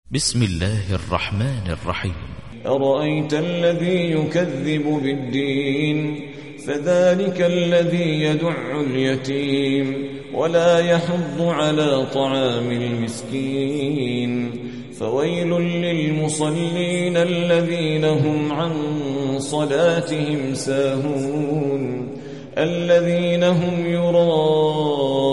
بسم الله الرحمن الرحيم. أرأيت الذي يكذب بالدين فذلك الذي يدع اليتيم ولا يحض على طعام المسكين فويل للمصلين الذين هم عن صلاتهم ساهون الذين هم يراءون